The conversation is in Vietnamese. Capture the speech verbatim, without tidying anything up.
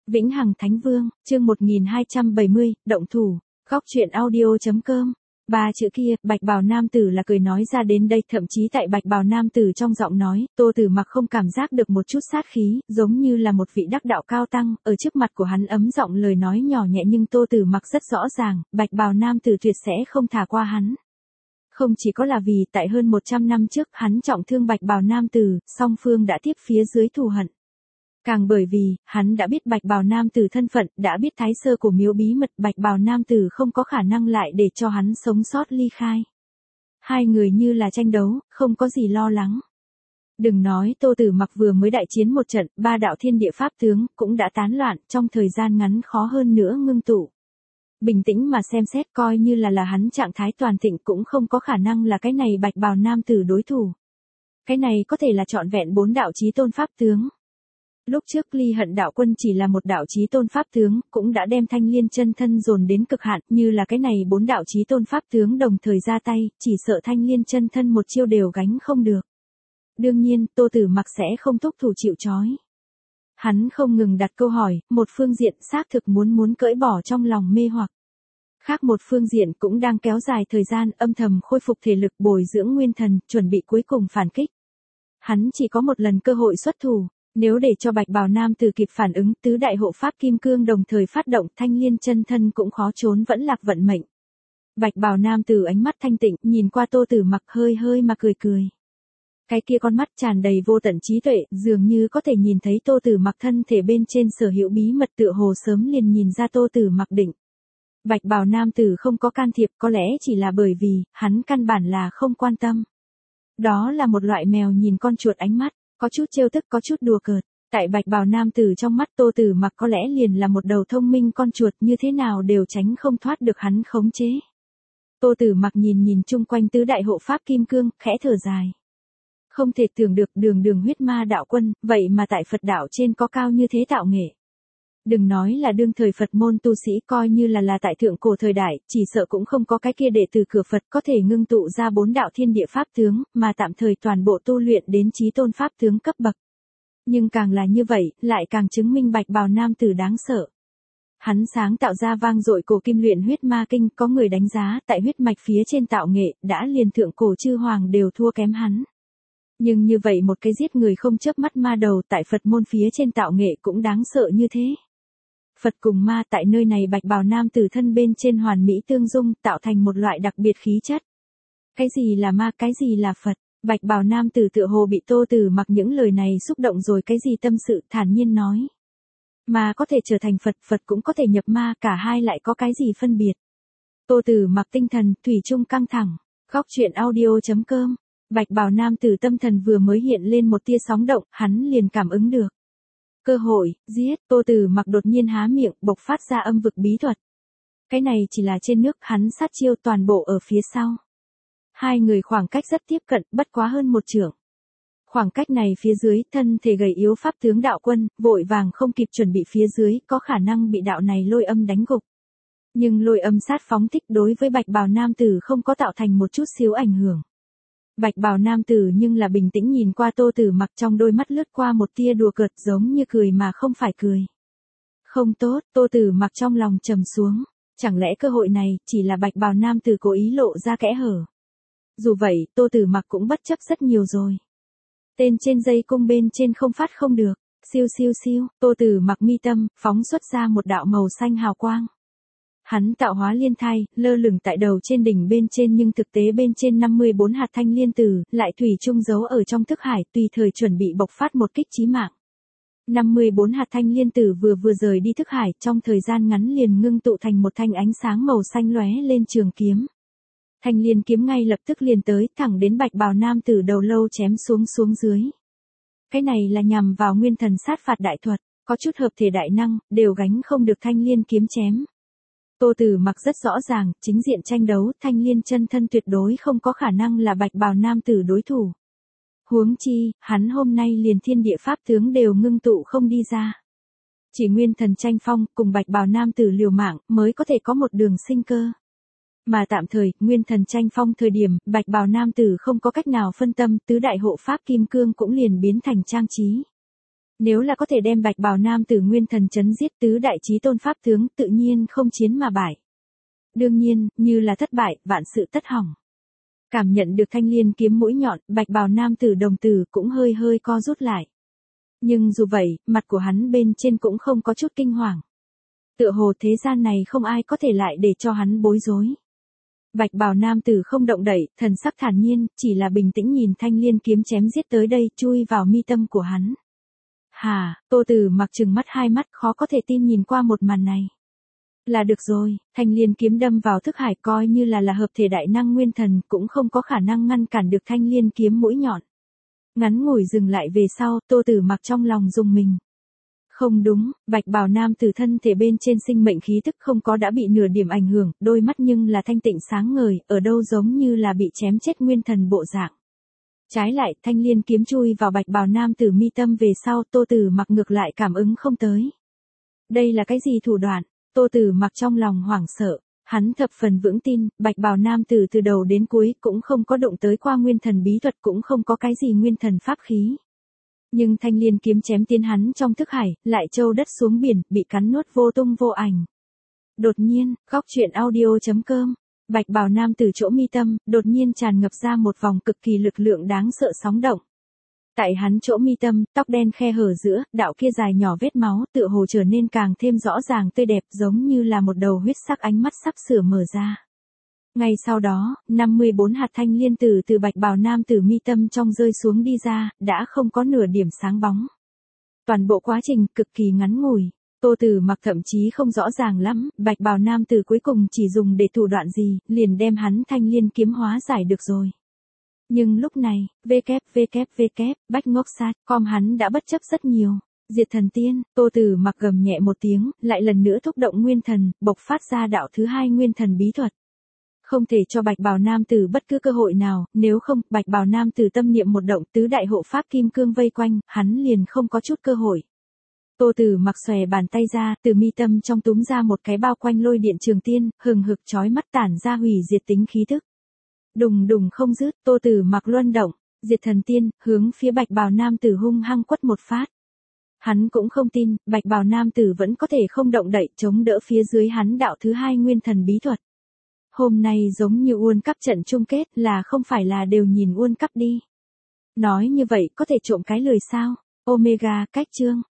Vĩnh Hằng Thánh Vương, chương một nghìn hai trăm bảy mươi, động thủ, góc truyện audio.com. Ba chữ kia, bạch bào nam tử là cười nói ra đến đây, thậm chí tại bạch bào nam tử trong giọng nói, Tô Tử Mặc không cảm giác được một chút sát khí, giống như là một vị đắc đạo cao tăng, ở trước mặt của hắn ấm giọng lời nói nhỏ nhẹ nhưng Tô Tử Mặc rất rõ ràng, bạch bào nam tử tuyệt sẽ không thả qua hắn. Không chỉ có là vì tại hơn một trăm năm trước hắn trọng thương bạch bào nam tử, song phương đã tiếp phía dưới thù hận. Càng bởi vì, hắn đã biết bạch bào nam tử thân phận, đã biết thái sơ của miếu bí mật, bạch bào nam tử không có khả năng lại để cho hắn sống sót ly khai. Hai người như là tranh đấu, không có gì lo lắng. Đừng nói Tô Tử Mặc vừa mới đại chiến một trận, ba đạo thiên địa pháp tướng, cũng đã tán loạn, trong thời gian ngắn khó hơn nữa ngưng tụ. Bình tĩnh mà xem xét coi như là là hắn trạng thái toàn thịnh cũng không có khả năng là cái này bạch bào nam tử đối thủ. Cái này có thể là trọn vẹn bốn đạo chí tôn pháp tướng. Lúc trước Ly Hận đạo quân chỉ là một đạo chí tôn pháp tướng, cũng đã đem Thanh Liên chân thân dồn đến cực hạn, như là cái này bốn đạo chí tôn pháp tướng đồng thời ra tay, chỉ sợ Thanh Liên chân thân một chiêu đều gánh không được. Đương nhiên, Tô Tử Mặc sẽ không thúc thủ chịu trói. Hắn không ngừng đặt câu hỏi, một phương diện xác thực muốn muốn cởi bỏ trong lòng mê hoặc. Khác một phương diện cũng đang kéo dài thời gian, âm thầm khôi phục thể lực, bồi dưỡng nguyên thần, chuẩn bị cuối cùng phản kích. Hắn chỉ có một lần cơ hội xuất thủ. Nếu để cho bạch bào nam tử kịp phản ứng, tứ đại hộ pháp kim cương đồng thời phát động, Thanh Liên chân thân cũng khó trốn vẫn lạc vận mệnh. Bạch bào nam tử ánh mắt thanh tịnh, nhìn qua Tô Tử Mặc hơi hơi mà cười cười. Cái kia con mắt tràn đầy vô tận trí tuệ, dường như có thể nhìn thấy Tô Tử Mặc thân thể bên trên sở hữu bí mật, tựa hồ sớm liền nhìn ra Tô Tử Mặc định. Bạch bào nam tử không có can thiệp, có lẽ chỉ là bởi vì, hắn căn bản là không quan tâm. Đó là một loại mèo nhìn con chuột ánh mắt. Có chút trêu tức, có chút đùa cợt. Tại bạch bào nam tử trong mắt Tô Tử Mặc có lẽ liền là một đầu thông minh con chuột, như thế nào đều tránh không thoát được hắn khống chế. Tô Tử Mặc nhìn nhìn chung quanh tứ đại hộ pháp kim cương, khẽ thở dài. Không thể tưởng được đường đường huyết ma đạo quân, vậy mà tại Phật đạo trên có cao như thế tạo nghệ. Đừng nói là đương thời Phật môn tu sĩ, coi như là là tại thượng cổ thời đại, chỉ sợ cũng không có cái kia đệ tử cửa Phật có thể ngưng tụ ra bốn đạo thiên địa pháp tướng, mà tạm thời toàn bộ tu luyện đến chí tôn pháp tướng cấp bậc. Nhưng càng là như vậy, lại càng chứng minh bạch bào nam tử đáng sợ. Hắn sáng tạo ra vang dội cổ kim luyện huyết ma kinh, có người đánh giá tại huyết mạch phía trên tạo nghệ, đã liền thượng cổ chư hoàng đều thua kém hắn. Nhưng như vậy một cái giết người không chớp mắt ma đầu tại Phật môn phía trên tạo nghệ cũng đáng sợ như thế. Phật cùng ma tại nơi này bạch bào nam tử thân bên trên hoàn mỹ tương dung, tạo thành một loại đặc biệt khí chất. Cái gì là ma, cái gì là Phật? Bạch bào nam tử tựa hồ bị Tô Tử Mặc những lời này xúc động rồi, cái gì tâm sự, thản nhiên nói. Ma có thể trở thành Phật, Phật cũng có thể nhập ma, cả hai lại có cái gì phân biệt? Tô Tử Mặc tinh thần, thủy chung căng thẳng. Góc truyện audio.com. Bạch bào nam tử tâm thần vừa mới hiện lên một tia sóng động, hắn liền cảm ứng được. Cơ hội, giết, Tô Tử Mặc đột nhiên há miệng, bộc phát ra âm vực bí thuật. Cái này chỉ là trên nước, hắn sát chiêu toàn bộ ở phía sau. Hai người khoảng cách rất tiếp cận, bất quá hơn một trượng. Khoảng cách này phía dưới, thân thể gầy yếu pháp tướng đạo quân, vội vàng không kịp chuẩn bị phía dưới, có khả năng bị đạo này lôi âm đánh gục. Nhưng lôi âm sát phóng thích đối với bạch bào nam tử không có tạo thành một chút xíu ảnh hưởng. Bạch bào nam tử nhưng là bình tĩnh nhìn qua Tô Tử Mặc, trong đôi mắt lướt qua một tia đùa cợt, giống như cười mà không phải cười. Không tốt, Tô Tử Mặc trong lòng trầm xuống. Chẳng lẽ cơ hội này chỉ là bạch bào nam tử cố ý lộ ra kẽ hở? Dù vậy, Tô Tử Mặc cũng bất chấp rất nhiều rồi. Tên trên dây cung bên trên không phát không được. Siêu siêu siêu, Tô Tử Mặc mi tâm, phóng xuất ra một đạo màu xanh hào quang. Hắn tạo hóa liên thai, lơ lửng tại đầu trên đỉnh bên trên, nhưng thực tế bên trên năm mươi bốn hạt thanh liên tử, lại thủy chung giấu ở trong thức hải, tùy thời chuẩn bị bộc phát một kích chí mạng. năm mươi bốn hạt thanh liên tử vừa vừa rời đi thức hải, trong thời gian ngắn liền ngưng tụ thành một thanh ánh sáng màu xanh lóe lên trường kiếm. Thanh liên kiếm ngay lập tức liền tới, thẳng đến bạch bào nam tử đầu lâu chém xuống xuống dưới. Cái này là nhằm vào nguyên thần sát phạt đại thuật, có chút hợp thể đại năng, đều gánh không được thanh liên kiếm chém. Tô Tử Mặc rất rõ ràng, chính diện tranh đấu, Thanh Liên chân thân tuyệt đối không có khả năng là bạch bào nam tử đối thủ. Huống chi, hắn hôm nay liền thiên địa pháp tướng đều ngưng tụ không đi ra. Chỉ nguyên thần tranh phong, cùng bạch bào nam tử liều mạng, mới có thể có một đường sinh cơ. Mà tạm thời, nguyên thần tranh phong thời điểm, bạch bào nam tử không có cách nào phân tâm, tứ đại hộ pháp kim cương cũng liền biến thành trang trí. Nếu là có thể đem bạch bào nam tử nguyên thần chấn giết tứ đại chí tôn pháp tướng tự nhiên không chiến mà bại. Đương nhiên, như là thất bại, vạn sự tất hỏng. Cảm nhận được thanh liên kiếm mũi nhọn, bạch bào nam tử đồng tử cũng hơi hơi co rút lại. Nhưng dù vậy, mặt của hắn bên trên cũng không có chút kinh hoàng. Tựa hồ thế gian này không ai có thể lại để cho hắn bối rối. Bạch bào nam tử không động đậy, thần sắc thản nhiên, chỉ là bình tĩnh nhìn thanh liên kiếm chém giết tới đây, chui vào mi tâm của hắn. Hà, Tô Tử Mặc trừng mắt hai mắt, khó có thể tin nhìn qua một màn này. Là được rồi, thanh liên kiếm đâm vào thức hải coi như là là hợp thể đại năng nguyên thần, cũng không có khả năng ngăn cản được thanh liên kiếm mũi nhọn. Ngắn ngủi dừng lại về sau, Tô Tử Mặc trong lòng rùng mình. Không đúng, bạch bào nam tử thân thể bên trên sinh mệnh khí tức không có đã bị nửa điểm ảnh hưởng, đôi mắt nhưng là thanh tịnh sáng ngời, ở đâu giống như là bị chém chết nguyên thần bộ dạng. Trái lại, thanh liên kiếm chui vào bạch bào nam tử mi tâm về sau, Tô Tử Mặc ngược lại cảm ứng không tới. Đây là cái gì thủ đoạn? Tô Tử Mặc trong lòng hoảng sợ, hắn thập phần vững tin, bạch bào nam tử từ đầu đến cuối cũng không có động tới qua nguyên thần bí thuật, cũng không có cái gì nguyên thần pháp khí. Nhưng thanh liên kiếm chém tiến hắn trong thức hải, lại trâu đất xuống biển, bị cắn nuốt vô tung vô ảnh. Đột nhiên, góc truyện audio chấm com, bạch bào nam tử chỗ mi tâm, đột nhiên tràn ngập ra một vòng cực kỳ lực lượng đáng sợ sóng động. Tại hắn chỗ mi tâm, tóc đen khe hở giữa, đạo kia dài nhỏ vết máu, tựa hồ trở nên càng thêm rõ ràng tươi đẹp, giống như là một đầu huyết sắc ánh mắt sắp sửa mở ra. Ngay sau đó, năm mươi bốn hạt thanh liên tử từ bạch bào nam tử mi tâm trong rơi xuống đi ra, đã không có nửa điểm sáng bóng. Toàn bộ quá trình cực kỳ ngắn ngủi, Tô Tử Mặc thậm chí không rõ ràng lắm, bạch bào nam tử cuối cùng chỉ dùng để thủ đoạn gì, liền đem hắn thanh liên kiếm hóa giải được rồi. Nhưng lúc này, www, bách ngốc sát, com hắn đã bất chấp rất nhiều. Diệt thần tiên, Tô Tử Mặc gầm nhẹ một tiếng, lại lần nữa thúc động nguyên thần, bộc phát ra đạo thứ hai nguyên thần bí thuật. Không thể cho bạch bào nam tử bất cứ cơ hội nào, nếu không, bạch bào nam tử tâm niệm một động, tứ đại hộ pháp kim cương vây quanh, hắn liền không có chút cơ hội. Tô Tử Mặc xòe bàn tay ra, từ mi tâm trong túm ra một cái bao quanh lôi điện trường tiên, hừng hực chói mắt tản ra hủy diệt tính khí tức. Đùng đùng không dứt, Tô Tử Mặc luân động, diệt thần tiên, hướng phía bạch bào nam tử hung hăng quất một phát. Hắn cũng không tin, bạch bào nam tử vẫn có thể không động đậy, chống đỡ phía dưới hắn đạo thứ hai nguyên thần bí thuật. Hôm nay giống như World Cup trận chung kết, là không phải là đều nhìn World Cup đi. Nói như vậy có thể trộm cái lời sao? Omega, cách chương.